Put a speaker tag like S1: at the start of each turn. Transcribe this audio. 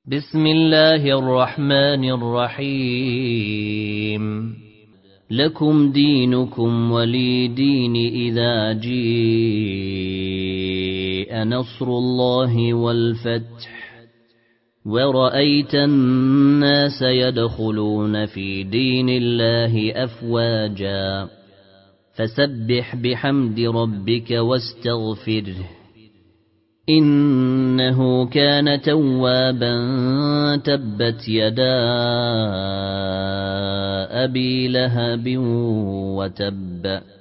S1: بسم الله الرحمن الرحيم لكم دينكم ولي دين. إذا جاء نصر الله والفتح ورأيت الناس يدخلون في دين الله أفواجا فسبح بحمد ربك واستغفره إنه كان توابا. تبت يدا أبي لهب وتب